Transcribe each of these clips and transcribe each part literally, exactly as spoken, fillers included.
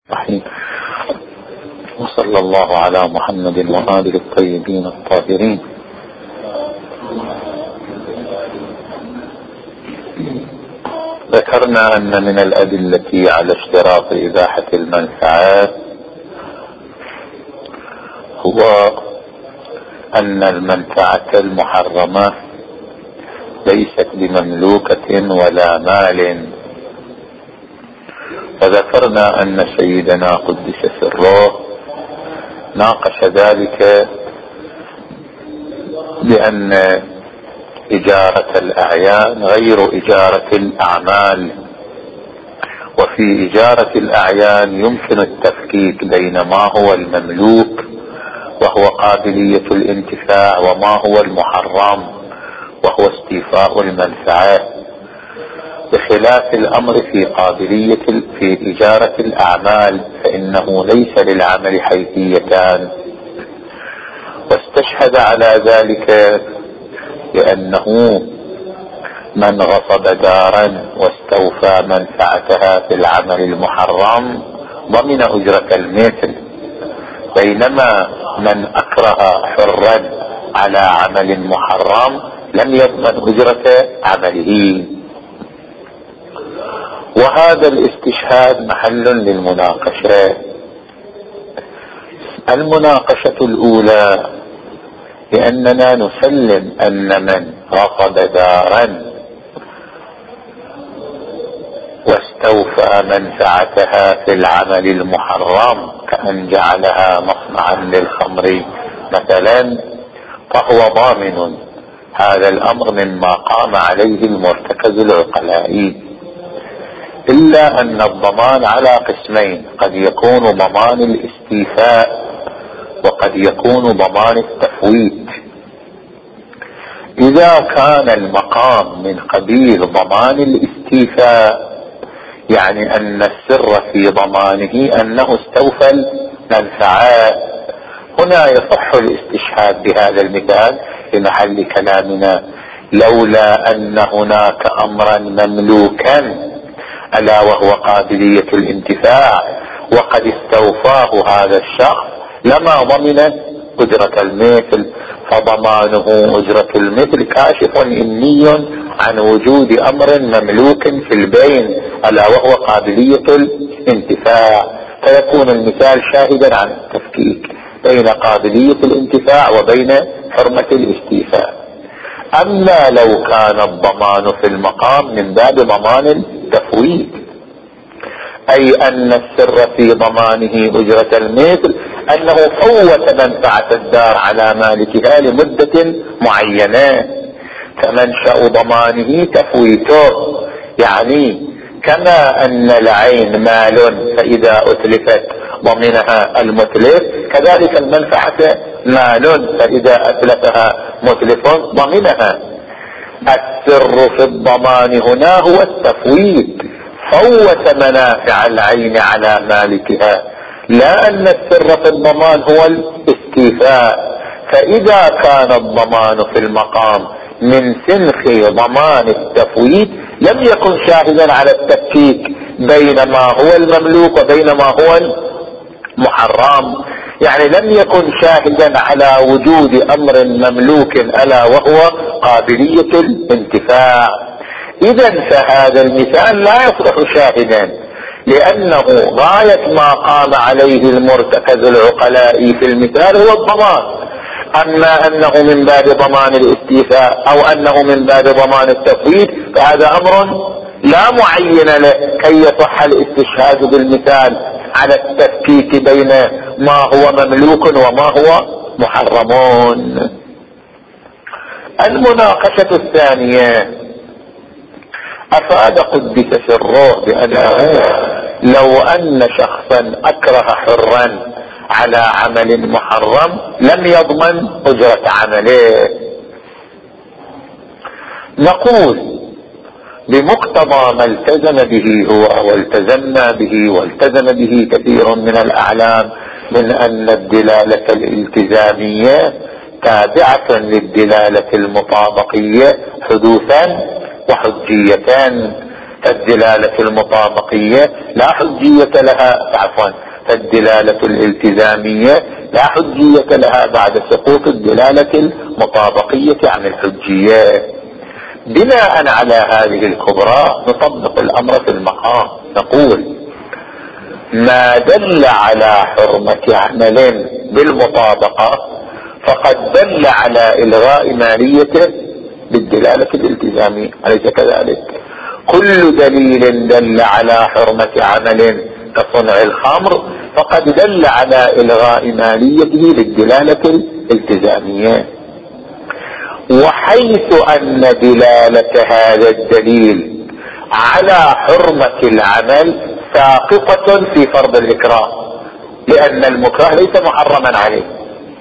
الرحيم. وصلى الله على محمد وآله الطيبين الطاهرين. ذكرنا أن من الأدلة على اشتراط إباحة المنفعات هو أن المنفعة المحرمة ليست بمملوكة ولا مال. وذكرنا أن سيدنا قدس سره ناقش ذلك بأن إجارة الأعيان غير إجارة الأعمال، وفي إجارة الأعيان يمكن التفكيك بين ما هو المملوك وهو قابلية الانتفاع وما هو المحرم وهو استيفاء المنفعة، بخلاف الأمر في قابلية في إجارة الأعمال فإنه ليس للعمل حيثيتان. واستشهد على ذلك لأنه من غصب دارا واستوفى منفعتها في العمل المحرم ضمن أجرة المثل، بينما من أكره حرا على عمل محرم لم يضمن أجرة عمله. وهذا الاستشهاد محل للمناقشة. المناقشة الأولى لأننا نسلم أن من غصب دارا واستوفى منفعتها في العمل المحرم كأن جعلها مصنعا للخمر مثلا فهو ضامن. هذا الأمر مما قام عليه المرتكز العقلائي، إلا أن الضمان على قسمين: قد يكون ضمان الاستيفاء وقد يكون ضمان التفويت. إذا كان المقام من قبيل ضمان الاستيفاء يعني أن السر في ضمانه أنه استوفى المنفعة، هنا يصح الاستشهاد بهذا المثال في محل كلامنا، لولا أن هناك أمرا مملوكا ألا وهو قابلية الانتفاع وقد استوفاه هذا الشخص لما ضمن أجرة المثل، فضمانه أجرة المثل كاشف إني عن وجود أمر مملوك في البين ألا وهو قابلية الانتفاع، فيكون المثال شاهدا عن التفكيك بين قابلية الانتفاع وبين حرمة الاستيفاء. أما لو كان الضمان في المقام من باب ضمان التفويت، أي أن السر في ضمانه أجرة المثل أنه فوت منفعة الدار على مالكها لمدة معينة، فمنشأ ضمانه تفويته، يعني كما أن العين مال فإذا أتلفت ضمنها المتلف، كذلك المنفعة مال فإذا أتلفها متلف ضمنها. السر في الضمان هنا هو التفويت، فوت منافع العين على مالكها، لا أن السر في الضمان هو الاستيفاء. فإذا كان الضمان في المقام من سنخ ضمان التفويت لم يكن شاهدا على التفكيك بين ما هو المملوك وبين ما هو المحرم، يعني لم يكن شاهدا على وجود أمر مملوك ألا وهو قابلية الانتفاع. إذن فهذا المثال لا يصلح شاهدا، لأنه غاية ما قام عليه المرتكز العقلائي في المثال هو الضمان. أما أنه من باب ضمان الاستيفاء أو أنه من باب ضمان التفويت فهذا أمر لا معين له كي يصح الاستشهاد بالمثال على التفكيك بين ما هو مملوك وما هو محرمون. المناقشة الثانية: أفاد قدس سره بأنه لو أن شخصا أكره حرا على عمل محرم لم يضمن أجرة عمله. نقول بمقتضى ما التزم به هو والتزمنا به والتزم به كثير من الأعلام من أن الدلالة الالتزامية تابعة للدلالة المطابقية حدوثا وحجيتان، فالدلالة المطابقية لا حجية لها، عفوا فالدلالة الالتزامية لا حجية لها بعد سقوط الدلالة المطابقية عن الحجية. بناء على هذه الكبرى نطبق الأمر في المقام، نقول ما دل على حرمة عمل بالمطابقة فقد دل على إلغاء ماليته بالدلالة الالتزامية، أليس كذلك؟ كل دليل دل على حرمة عمل كصنع الخمر فقد دل على إلغاء ماليته بالدلالة الالتزامية. وحيث أن دلالة هذا الدليل على حرمة العمل ساقطة في فرض الإكراه، لأن المكره ليس محرما عليه.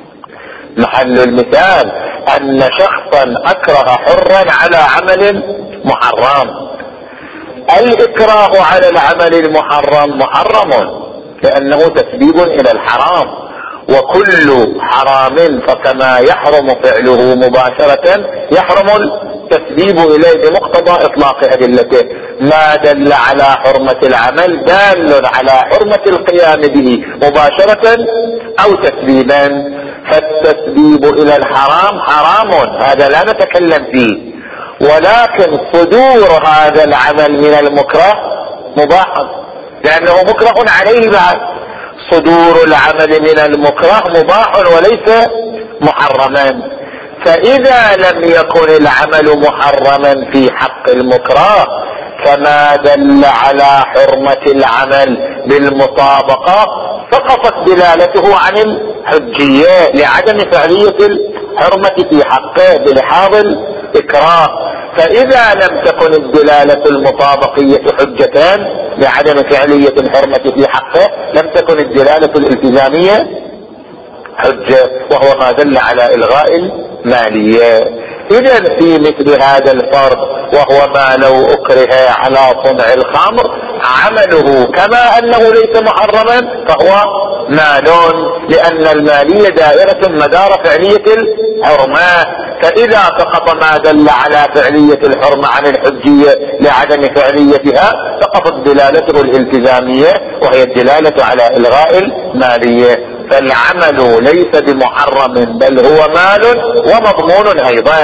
محل المثال أن شخصا أكره حرا على عمل محرم، الإكراه على العمل المحرم محرم لأنه تسبيب إلى الحرام، وكل حرام فكما يحرم فعله مباشرة يحرم التسبيب إليه بمقتضى إطلاق أدلته. ما دل على حرمة العمل دال على حرمة القيام به مباشرة أو تسبيبا، فالتسبيب إلى الحرام حرام، هذا لا نتكلم فيه، ولكن صدور هذا العمل من المكره مباح لأنه مكره عليه بعد. صدور العمل من المكره مباح وليس محرما، فإذا لم يكن العمل محرما في حق المكره فما دل على حرمة العمل بالمطابقة سقطت دلالته عن الحجية لعدم فعلية الحرمة في حقه بلحاظ الإكراه. فإذا لم تكن الدلالة المطابقية حجتان لعدم فعلية الحرمة في حقه لم تكن الدلالة الالتزامية حجة، وهو ما دل على إلغاء المالية. إذن في مثل هذا الفرض وهو ما لو أكره على صنع الخمر عمله كما أنه ليس محرما فهو مال، لأن المالية دائرة مدار فعلية الحرمة، فإذا سقط ما دل على فعلية الحرمة عن الحجية لعدم فعليتها سقطت دلالته الالتزامية وهي الدلالة على إلغاء المالية. فالعمل ليس بمحرم بل هو مال ومضمون أيضا.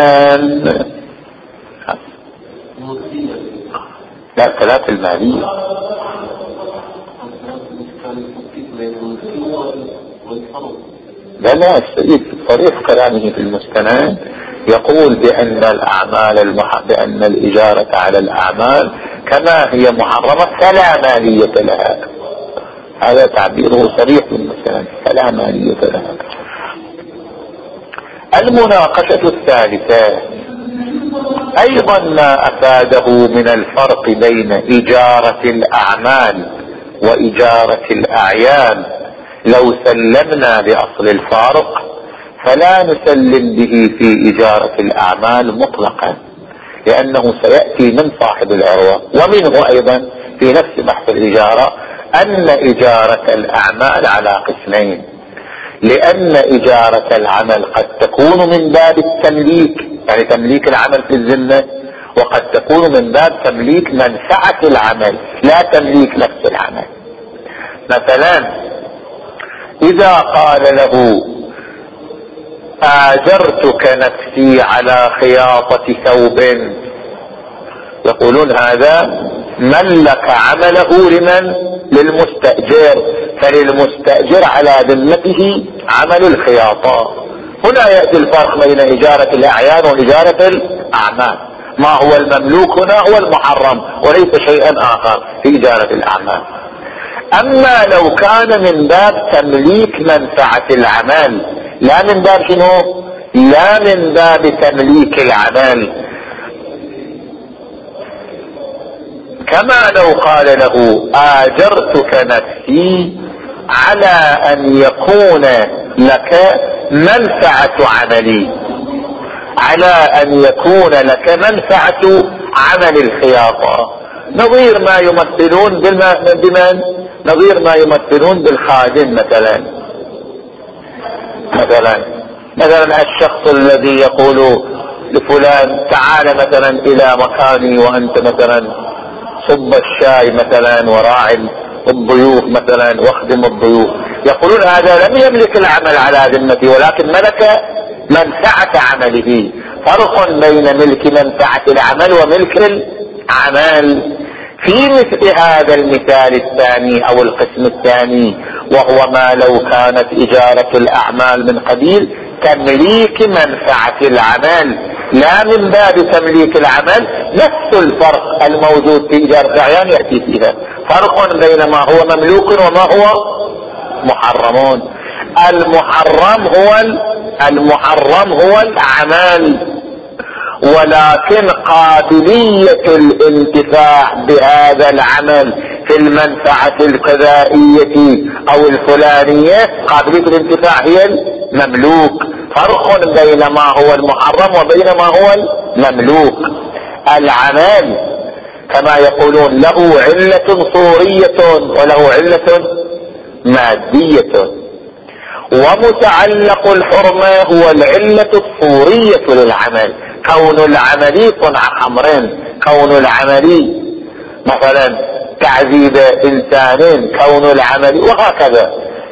لا ثلاث المالية لا لا السيد صريح كلامه في المستند يقول بأن الأعمال المح... بأن الإجارة على الأعمال كما هي محرمة فلا مالية لها، هذا تعبيره صريح في المستند فلا مالية لها. المناقشة الثالثة أيضا ما أفاده من الفرق بين إجارة الأعمال وإجارة الأعيان لو سلمنا بأصل الفارق فلا نسلم به في إجارة الأعمال مطلقا، لأنه سيأتي من صاحب العروة ومنه أيضا في نفس بحث الإجارة أن إجارة الأعمال على قسمين، لأن إجارة العمل قد تكون من باب التمليك يعني تمليك العمل في الذمة، وقد تكون من باب تمليك منفعة العمل لا تمليك نفس العمل. مثلا إذا قال له آجرتك نفسي على خياطة ثوب، يقولون هذا ملك عمله لمن؟ للمستأجر، فللمستأجر على ذمته عمل الخياطة. هنا يأتي الفرق بين إجارة الأعيان وإجارة الأعمال، ما هو المملوك هنا هو المحرم وليس شيئا آخر في إجارة الأعمال. أما لو كان من باب تمليك منفعة العمل لا من باب شنو؟ لا من باب تمليك العمل، كما لو قال له آجرتك نفسي على أن يكون لك منفعة عملي، على أن يكون لك منفعة عمل الخياطة، نظير ما يمثلون بمن؟ نظير ما يمثلون بالخادم مثلا. مثلا مثلا الشخص الذي يقول لفلان تعال مثلا إلى مكاني وأنت مثلا صب الشاي مثلا وراعي الضيوف مثلا واخدم الضيوف، يقولون هذا لم يملك العمل على ذمته ولكن ملك منفعة عمله. فرق بين ملك منفعة العمل وملك العمل. في مثل هذا المثال الثاني او القسم الثاني، وهو ما لو كانت اجارة الاعمال من قبيل تمليك منفعة العمل لا من باب تمليك العمل، نفس الفرق الموجود في اجارة الاعيان يأتي فيها. فرق بين ما هو مملوك وما هو محرمون. المحرم هو المحرم هو الاعمال، ولكن قابلية الانتفاع بهذا العمل في المنفعة الغذائية او الفلانية، قابلية الانتفاع هي المملوك. فرق بين ما هو المحرم وبين ما هو المملوك. العمل كما يقولون له علة صورية وله علة مادية، ومتعلق الحرمة هو العلة الصورية للعمل. كون العملي صنع خمر، كون العملي مثلا تعذيب انسان، كون العملي، وهكذا.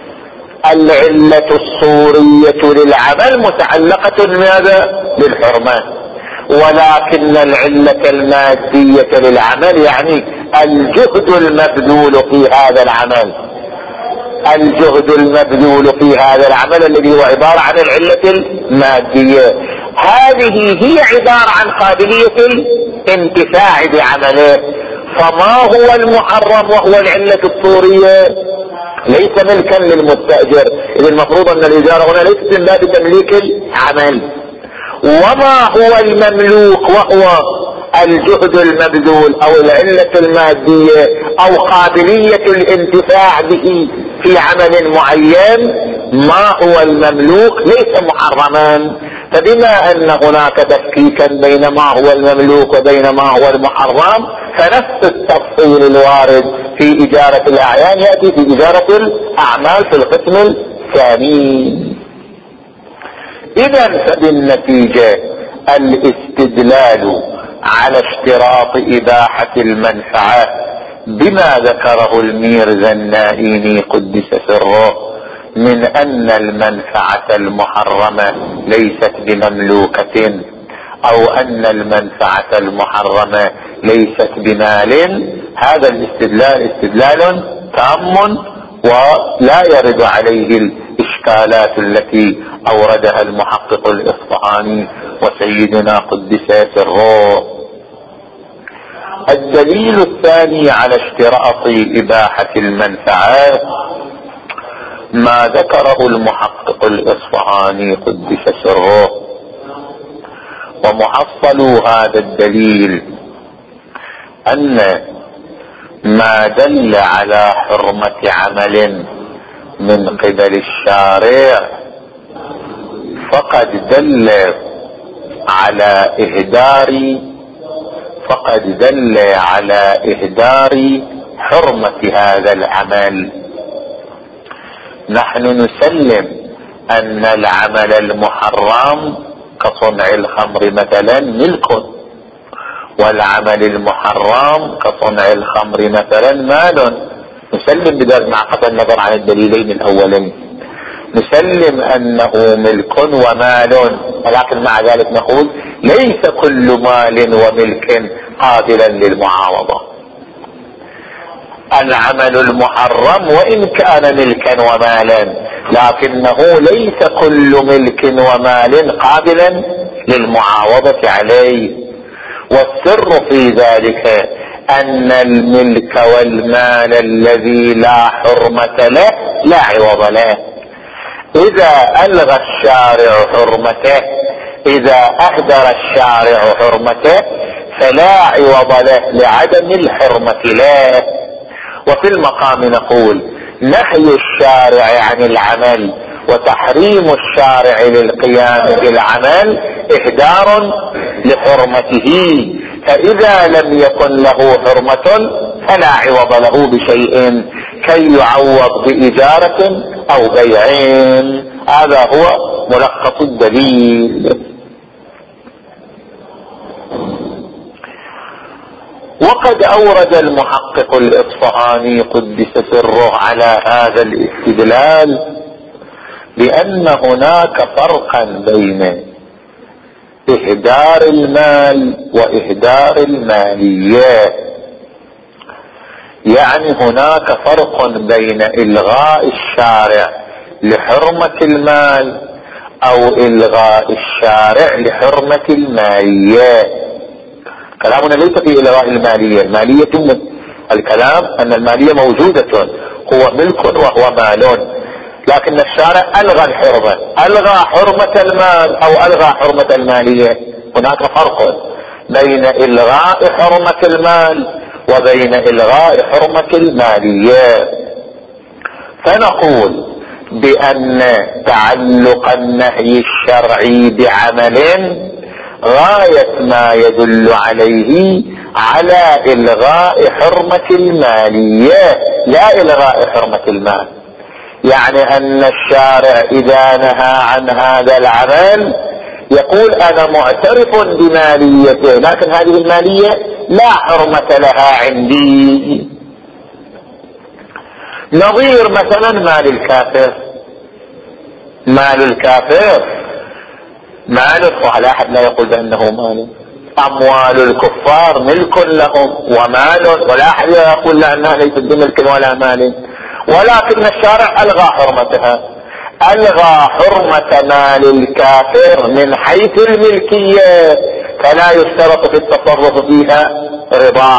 العلة الصورية للعمل متعلقة بماذا؟ بالحرمة. ولكن العلة المادية للعمل يعني الجهد المبذول في هذا العمل، الجهد المبذول في هذا العمل الذي هو عبارة عن العلة المادية، هذه هي عبارة عن قابلية الانتفاع بعمله. فما هو المحرم وهو العلة الصورية ليس ملكا للمستأجر، إذا المفروض أن الإجارة هنا ليست من باب تمليك العمل. وما هو المملوك وهو الجهد المبذول او العلة المادية او قابلية الانتفاع به في عمل معين، ما هو المملوك ليس محرما. فبما ان هناك تفكيكا بين ما هو المملوك وبين ما هو المحرم، فنفس التفصيل الوارد في اجارة الاعيان يأتي في اجارة الاعمال في القسم الثاني. اذا فبالنتيجة الاستدلال على اشتراط اباحة المنفعة بما ذكره الميرزا النائيني قدس سره من ان المنفعة المحرمة ليست بمملوكة، او ان المنفعة المحرمة ليست بمال، هذا الاستدلال استدلال تام ولا يرد عليه الاشكالات التي اوردها المحقق الاصفهاني وسيدنا قدس سره. الدليل الثاني على اشتراط اباحة المنفعات ما ذكره المحقق الاصفهاني قدس سره، ومحصل هذا الدليل ان ما دل على حرمة عمل من قبل الشارع فقد دل على اهدار فقد دل على اهدار حرمة هذا العمل. نحن نسلم ان العمل المحرم كصنع الخمر مثلا ملك، والعمل المحرم كصنع الخمر مثلا مال، نسلم بذلك مع قطع النظر عن الدليلين الاولين، نسلم انه ملك ومال، ولكن مع ذلك نقول ليس كل مال وملك قابلا للمعاوضة. العمل المحرم وان كان ملكا ومالا لكنه ليس كل ملك ومال قابلا للمعاوضة عليه. والسر في ذلك ان الملك والمال الذي لا حرمة له لا عوض له. اذا الغى الشارع حرمته، اذا اهدر الشارع حرمته فلا عوض له لعدم الحرمة له. وفي المقام نقول نهي الشارع عن العمل وتحريم الشارع للقيام بالعمل اهدار لحرمته، فاذا لم يكن له حرمة فلا عوض له بشيء كي يعوض بإجارة او بيع. هذا هو ملخص الدليل. وقد أورد المحقق الإصفهاني قدس سره على هذا الاستدلال بأن هناك فرقا بين إهدار المال وإهدار المالية. يعني هناك فرق بين إلغاء الشارع لحرمة المال أو إلغاء الشارع لحرمة المالية. كلامنا ليس في إلغاء المالية، المالية الكلام أن المالية موجودة، هو ملك وهو مال، لكن الشارع ألغى الحرمة، ألغى حرمة المال أو ألغى حرمة المالية. هناك فرق بين إلغاء حرمة المال وبين إلغاء حرمة المالية. فنقول بأن تعلق النهي الشرعي بعمل غاية ما يدل عليه على إلغاء حرمة المالية لا إلغاء حرمة المال. يعني أن الشارع إذا نهى عن هذا العمل يقول أنا معترف بماليته، لكن هذه المالية لا حرمة لها عندي. نظير مثلا مال الكافر، مال الكافر مال، ولا أحد لا يقول بأنه مال. أموال الكفار ملك لهم ومال، ولا أحد يقول لأنها ليست بملك ولا مال، ولكن الشارع ألغى حرمتها، ألغى حرمة مال الكافر من حيث الملكية، فلا يشترط في التصرف فيها ربا،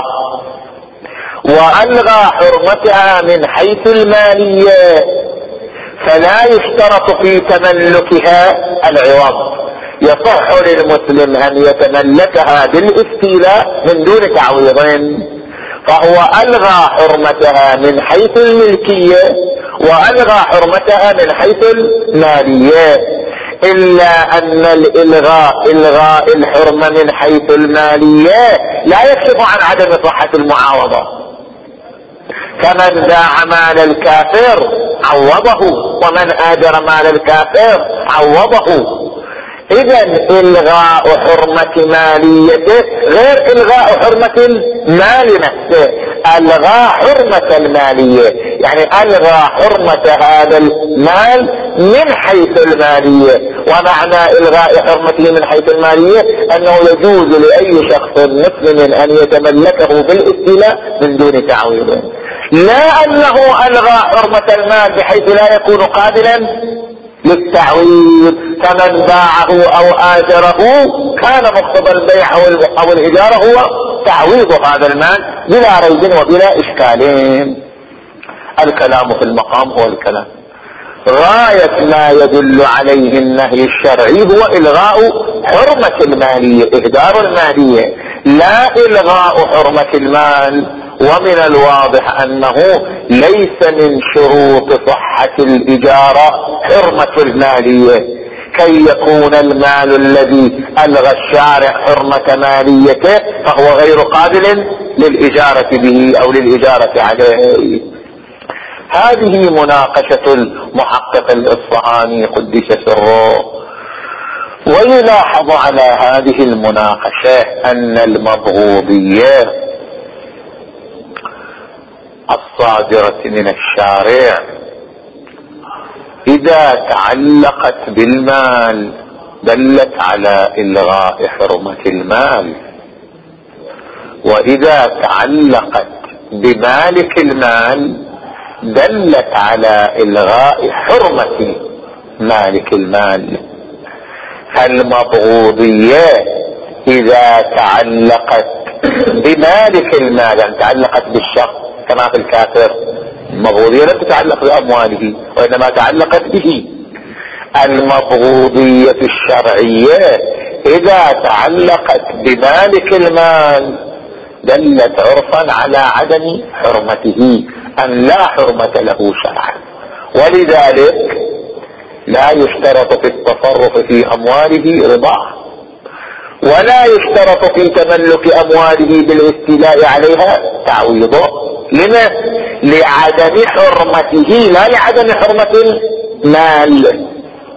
وألغى حرمتها من حيث المالية، فلا يشترط في تملكها العوض. يصح للمسلم أن يتملكها بالاستيلاء من دون تعويض، فهو ألغى حرمتها من حيث الملكية وألغى حرمتها من حيث المالية، إلا أن الإلغاء إلغاء الحرمة من حيث المالية لا يكشف عن عدم صحة المعاوضة. فمن باع مال الكافر عوضه، ومن آجر مال الكافر عوضه. إذا إلغاء حرمة ماليته غير إلغاء حرمة المال نفسه. ألغى حرمة المالية يعني ألغى حرمة هذا المال من حيث المالية، ومعنى إلغاء حرمته من حيث المالية أنه يجوز لأي شخص مسلم أن يتملكه بالاستيلاء من دون تعويض، لا أنه ألغى حرمة المال بحيث لا يكون قابلا للتعويض. فمن باعه أو آجره كان مقتضى البيع أو الإجارة هو تعويض هذا المال بلا ريب وبلا إشكال. الكلام في المقام هو الكلام. غاية ما يدل عليه النهي الشرعي هو إلغاء حرمة المالية، إهدار المالية، لا إلغاء حرمة المال. ومن الواضح أنه ليس من شروط صحة الإجارة حرمة المالية، كي يكون المال الذي ألغى الشارع حرمة ماليته فهو غير قابل للإجارة به أو للإجارة عليه. هذه مناقشة المحقق الإصفهاني قدس سره. ويلاحظ على هذه المناقشة أن المبغوضية الصادرة من الشارع إذا تعلقت بالمال دلت على إلغاء حرمة المال، وإذا تعلقت بمالك المال دلت على إلغاء حرمة مالك المال. المبغوضية إذا تعلقت بمالك المال يعني تعلقت بالشخص كما في الكافر، المبغوضية لم تتعلق بأمواله وإنما تعلقت به. المبغوضية الشرعية إذا تعلقت بمالك المال دلت عرفا على عدم حرمته، أن لا حرمة له شرعا، ولذلك لا يشترط في التصرف في أمواله رضاه، ولا يشترط في تملك أمواله بالاستيلاء عليها تعويضه. لما؟ لعدم حرمته لا لعدم حرمة المال.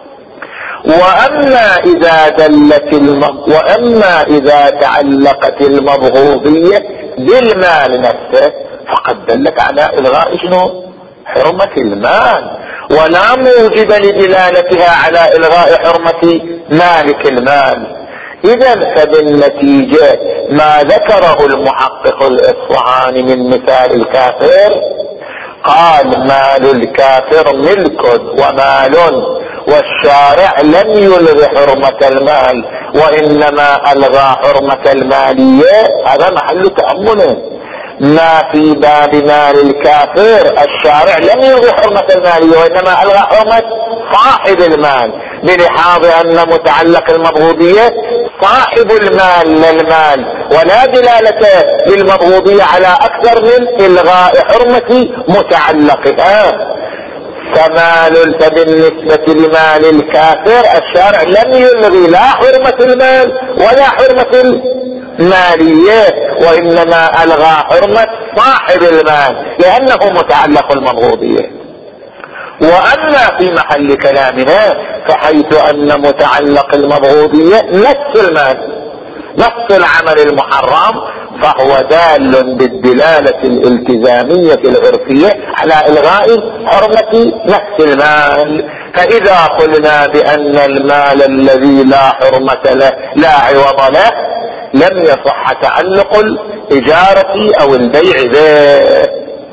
وأما إذا دلت الم... وأما إذا تعلقت المبغوضية بالمال نفسه فقد دلت على إلغاء شنو؟ حرمة المال، ولا موجب لدلالتها على إلغاء حرمة مالك المال. إذا فبالنتيجة ما ذكره المحقق الإصفهاني من مثال الكافر، قال مال الكافر ملك ومال، والشارع لم يلغ حرمة المال وإنما ألغى حرمة المالية. هذا محل تأمله. ما في باب مال الكافر الشارع لم يلغي حرمة المالية وإنما ألغى حرمة صاحب المال، بلحاظ أن متعلق المبغوضية صاحب المال للمال، ولا دلالة للمبغوضية على أكثر من إلغاء حرمة متعلقها. فمال فبالنسبة لمال الكافر الشارع لم يلغي لا حرمة المال ولا حرمة المالية، وإنما ألغى حرمة صاحب المال لأنه متعلق المبغوضية. وأما في محل كلامنا فحيث أن متعلق المبغوضية نفس المال نفس العمل المحرم، فهو دال بالدلالة الالتزامية العرفية على إلغاء حرمة نفس المال. فإذا قلنا بأن المال الذي لا حرمة له لا عوض له لم يصح تعلق الإجارة أو البيع به.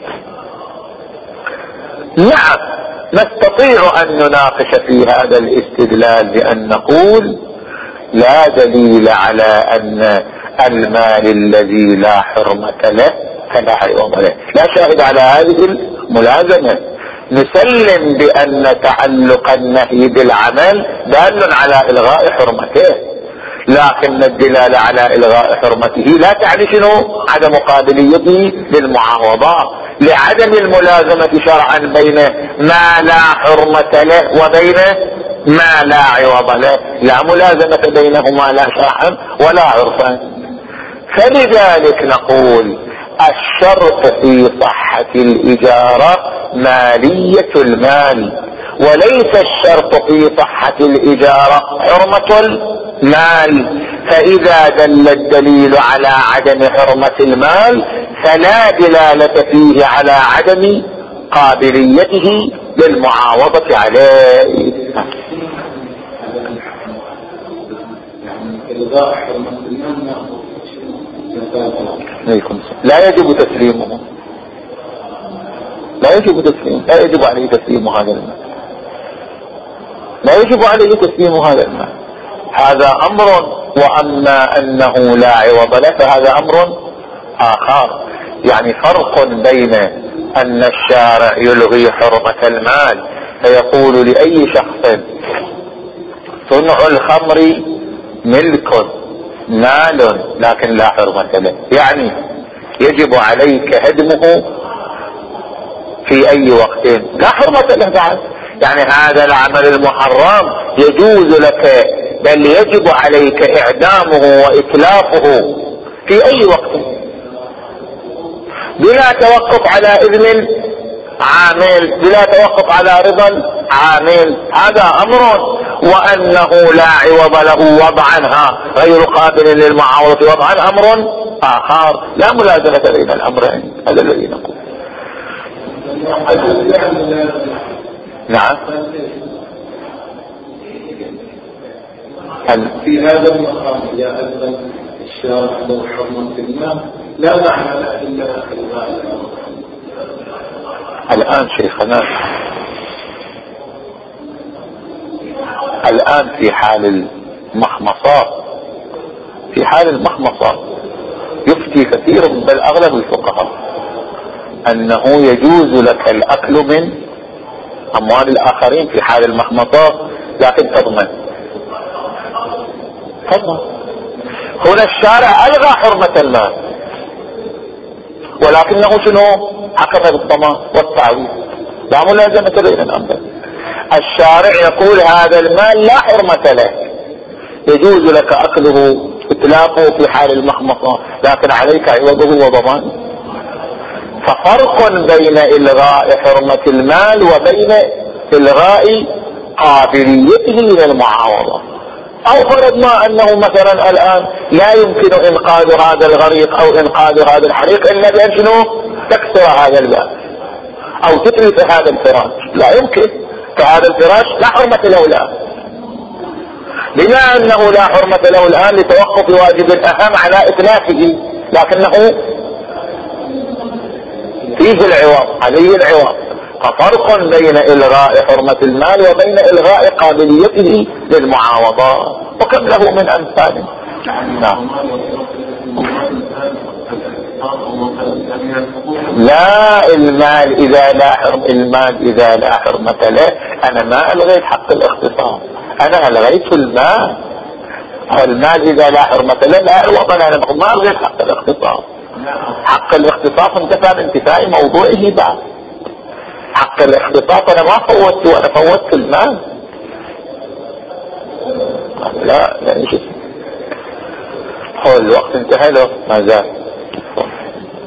نعم، نستطيع أن نناقش في هذا الاستدلال بأن نقول لا دليل على أن المال الذي لا حرمة له فلا عوض له، لا شاهد على هذه الملازمة. نسلم بأن تعلق النهي بالعمل دال على إلغاء حرمته، لكن الدلالة على إلغاء حرمته لا تعني شنو؟ عدم قابليته للمعاوضة، لعدم الملازمة شرعا بين ما لا حرمة له وبين ما لا عوض له، لا ملازمة بينهما لا شرعا ولا عرفا. فلذلك نقول الشرط في صحة الإجارة مالية المال، وليس الشرط في صحة الإجارة حرمة المال. فإذا دل الدليل على عدم حرمة المال فلا دلالة فيه على عدم قابليته للمعاوضة عليه. لا يجب تسليمه، لا يجب تسليم لا يجب عليه تسليم هذا المال، لا يجب عليه تسليم هذا المال. هذا أمر، وأما أنه لا عوض له فهذا أمر آخر. يعني فرق بين أن الشارع يلغي حرمة المال فيقول لأي شخص صنع الخمر ملك مال لكن لا حرمة له، يعني يجب عليك هدمه في أي وقت لا حرمة له بعد. يعني هذا العمل المحرم يجوز لك بل يجب عليك إعدامه وإتلافه في أي وقت بلا توقف على إذن عامل، بلا توقف على رضا العامل. هذا أمر، وأنه لا عوض له وضعا غير قابل للمعاوضة وضعا أمر آخر، لا ملازمة بين الأمرين. هذا الذي نقول. نعم، في هذا المقام إذا أدخل الشارع له حرمة المال لا معنى له إلا إلغاء. الآن شيخنا الآن في حال المخمصات في حال المخمصات يفتي كثير بل أغلب الفقهاء أنه يجوز لك الأكل من أموال الآخرين في حال المخمصات، لكن تضمن تضمن. هنا الشارع ألغى حرمة المال ولكنه شنو؟ حكم بالضمان والتعويض، لا ملازمة بين الأمرين. الشارع يقول هذا المال لا حرمة له، يجوز لك أكله إتلافه في حال المخمصة، لكن عليك عوضه وضمانه. ففرق بين إلغاء حرمة المال وبين إلغاء قابليته للمعاوضة. او فرضنا انه مثلا الان لا يمكن انقاذ هذا الغريق او انقاذ هذا الحريق الا بان شنو تكسر هذا الباب او تتلف هذا الفراش، لا يمكن، فهذا الفراش لا حرمة له الان. بما انه لا حرمة له الان لتوقف واجب اهم على اتلافه، لكنه فيه العوض، عليه العوض. ففرق بين الغاء حرمة المال وبين الغاء قابليته للمعاوضات، وكم له من امثال. نعم. لا، المال اذا لا حرم المال اذا لا حرمة له، انا ما الغيت حق الاختصاص، انا الغيت المال. المال اذا لا حرمة له لا عوض، انا ما الغيت حق الاختصاص. حق الاختصاص انتفى بانتفاء موضوعه بعد. حق الاختصاص انا ما فوتته، انا فوتت المال. لا لا شيء. هو الوقت انتهى له ما زال.